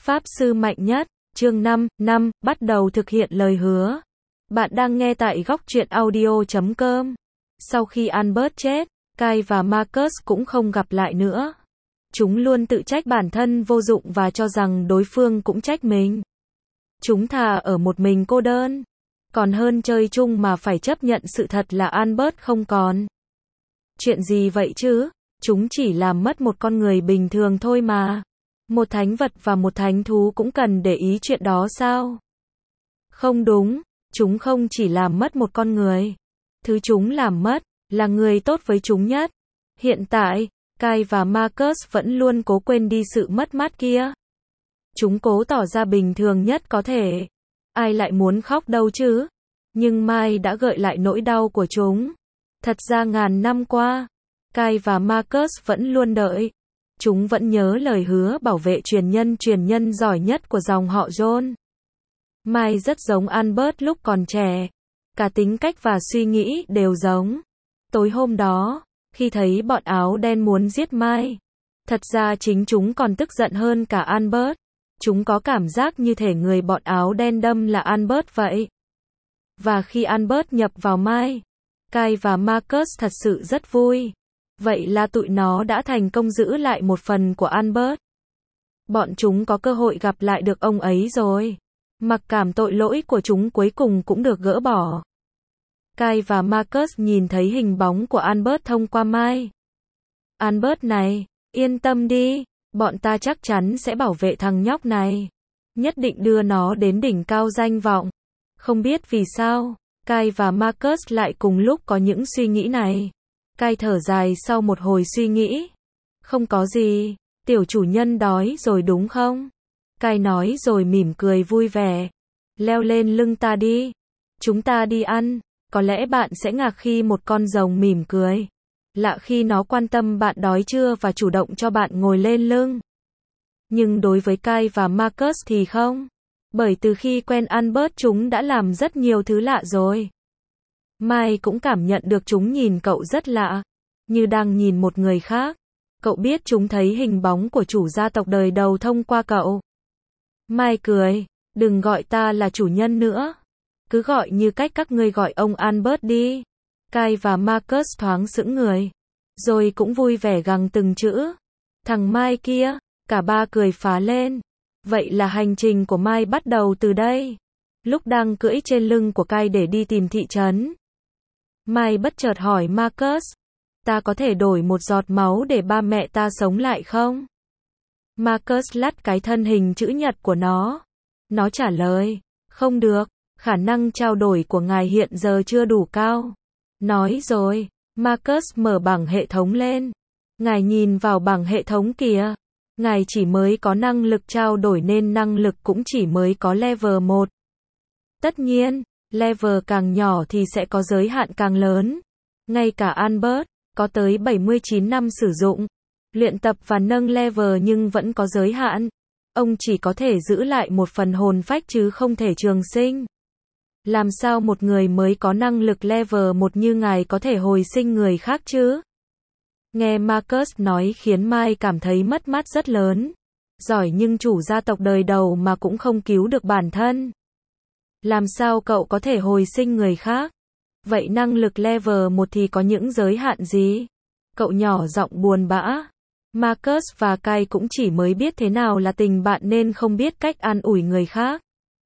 Pháp sư mạnh nhất, chương 5, bắt đầu thực hiện lời hứa. Bạn đang nghe tại góc truyện audio.com. Sau khi Albert chết, Kyle và Marcus cũng không gặp lại nữa. Chúng luôn tự trách bản thân vô dụng và cho rằng đối phương cũng trách mình. Chúng thà ở một mình cô đơn, còn hơn chơi chung mà phải chấp nhận sự thật là Albert không còn. Chuyện gì vậy chứ? Chúng chỉ làm mất một con người bình thường thôi mà. Một thánh vật và một thánh thú cũng cần để ý chuyện đó sao? Không đúng, chúng không chỉ làm mất một con người. Thứ chúng làm mất là người tốt với chúng nhất. Hiện tại, Kyle và Marcus vẫn luôn cố quên đi sự mất mát kia. Chúng cố tỏ ra bình thường nhất có thể. Ai lại muốn khóc đâu chứ? Nhưng Mai đã gợi lại nỗi đau của chúng. Thật ra ngàn năm qua, Kyle và Marcus vẫn luôn đợi. Chúng vẫn nhớ lời hứa bảo vệ truyền nhân giỏi nhất của dòng họ John. Mai rất giống Albert lúc còn trẻ. Cả tính cách và suy nghĩ đều giống. Tối hôm đó, khi thấy bọn áo đen muốn giết Mai, thật ra chính chúng còn tức giận hơn cả Albert. Chúng có cảm giác như thể người bọn áo đen đâm là Albert vậy. Và khi Albert nhập vào Mai, Kyle và Marcus thật sự rất vui. Vậy là tụi nó đã thành công giữ lại một phần của Albert. Bọn chúng có cơ hội gặp lại được ông ấy rồi. Mặc cảm tội lỗi của chúng cuối cùng cũng được gỡ bỏ. Kyle và Marcus nhìn thấy hình bóng của Albert thông qua Mai. Albert này, yên tâm đi, bọn ta chắc chắn sẽ bảo vệ thằng nhóc này. Nhất định đưa nó đến đỉnh cao danh vọng. Không biết vì sao, Kyle và Marcus lại cùng lúc có những suy nghĩ này. Kyle thở dài sau một hồi suy nghĩ. Không có gì, tiểu chủ nhân đói rồi đúng không? Kyle nói rồi mỉm cười vui vẻ. Leo lên lưng ta đi. Chúng ta đi ăn. Có lẽ bạn sẽ ngạc khi một con rồng mỉm cười. Lạ khi nó quan tâm bạn đói chưa và chủ động cho bạn ngồi lên lưng. Nhưng đối với Kyle và Marcus thì không. Bởi từ khi quen Albert chúng đã làm rất nhiều thứ lạ rồi. Mai cũng cảm nhận được chúng nhìn cậu rất lạ. Như đang nhìn một người khác. Cậu biết chúng thấy hình bóng của chủ gia tộc đời đầu thông qua cậu. Mai cười. Đừng gọi ta là chủ nhân nữa. Cứ gọi như cách các ngươi gọi ông Albert đi. Kyle và Marcus thoáng sững người. Rồi cũng vui vẻ gằn từng chữ. Thằng Mai kia. Cả ba cười phá lên. Vậy là hành trình của Mai bắt đầu từ đây. Lúc đang cưỡi trên lưng của Kyle để đi tìm thị trấn, Mai bất chợt hỏi Marcus. Ta có thể đổi một giọt máu để ba mẹ ta sống lại không? Marcus lắc cái thân hình chữ nhật của nó. Nó trả lời. Không được. Khả năng trao đổi của ngài hiện giờ chưa đủ cao. Nói rồi. Marcus mở bảng hệ thống lên. Ngài nhìn vào bảng hệ thống kìa. Ngài chỉ mới có năng lực trao đổi nên năng lực cũng chỉ mới có level 1. Tất nhiên, level càng nhỏ thì sẽ có giới hạn càng lớn. Ngay cả Albert, có tới 79 năm sử dụng, luyện tập và nâng level nhưng vẫn có giới hạn. Ông chỉ có thể giữ lại một phần hồn phách chứ không thể trường sinh. Làm sao một người mới có năng lực level 1 như ngài có thể hồi sinh người khác chứ? Nghe Marcus nói khiến Mai cảm thấy mất mát rất lớn. Giỏi nhưng chủ gia tộc đời đầu mà cũng không cứu được bản thân. Làm sao cậu có thể hồi sinh người khác? Vậy năng lực level 1 thì có những giới hạn gì? Cậu nhỏ giọng buồn bã. Marcus và Kyle cũng chỉ mới biết thế nào là tình bạn nên không biết cách an ủi người khác.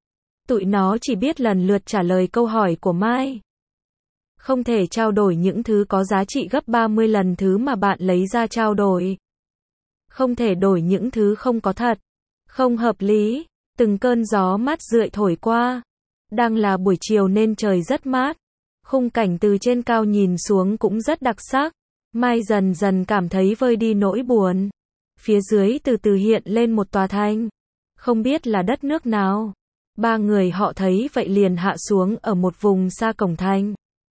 Tụi nó chỉ biết lần lượt trả lời câu hỏi của Mai. Không thể trao đổi những thứ có giá trị gấp 30 lần thứ mà bạn lấy ra trao đổi. Không thể đổi những thứ không có thật. Không hợp lý. Từng cơn gió mát rượi thổi qua. Đang là buổi chiều nên trời rất mát. Khung cảnh từ trên cao nhìn xuống cũng rất đặc sắc. Mai dần dần cảm thấy vơi đi nỗi buồn. Phía dưới từ từ hiện lên một tòa thành. Không biết là đất nước nào. Ba người họ thấy vậy liền hạ xuống ở một vùng xa cổng thành.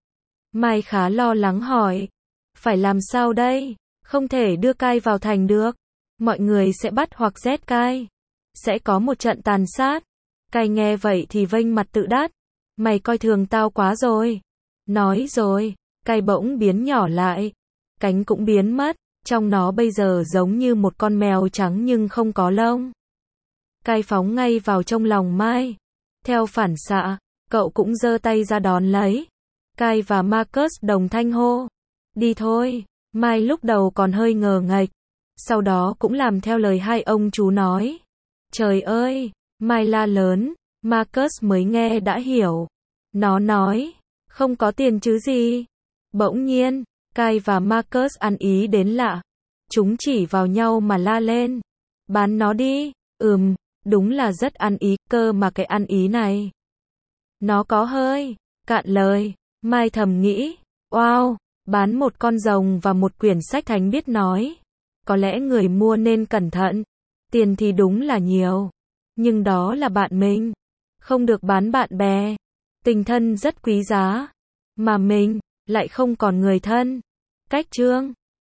Mai khá lo lắng hỏi. Phải làm sao đây? Không thể đưa Kyle vào thành được. Mọi người sẽ bắt hoặc giết Kyle. Sẽ có một trận tàn sát. Kyle nghe vậy thì vênh mặt tự đắc. Mày coi thường tao quá rồi. Nói rồi, Kyle bỗng biến nhỏ lại. Cánh cũng biến mất. Trong nó bây giờ giống như một con mèo trắng nhưng không có lông. Kai phóng ngay vào trong lòng Mai. Theo phản xạ, cậu cũng giơ tay ra đón lấy. Kai và Marcus đồng thanh hô. Đi thôi. Mai lúc đầu còn hơi ngờ nghệch, sau đó cũng làm theo lời hai ông chú nói. Trời ơi, Mai la lớn, Marcus mới nghe đã hiểu. Nó nói, không có tiền chứ gì. Bỗng nhiên, Kai và Marcus ăn ý đến lạ. Chúng chỉ vào nhau mà la lên. Bán nó đi. Đúng là rất ăn ý, cơ mà cái ăn ý này. Nó có hơi cạn lời. Mai thầm nghĩ, wow, bán một con rồng và một quyển sách thánh biết nói. Có lẽ người mua nên cẩn thận. Tiền thì đúng là nhiều, nhưng đó là bạn mình. Không được bán bạn bè. Tình thân rất quý giá, mà mình lại không còn người thân. Cách chương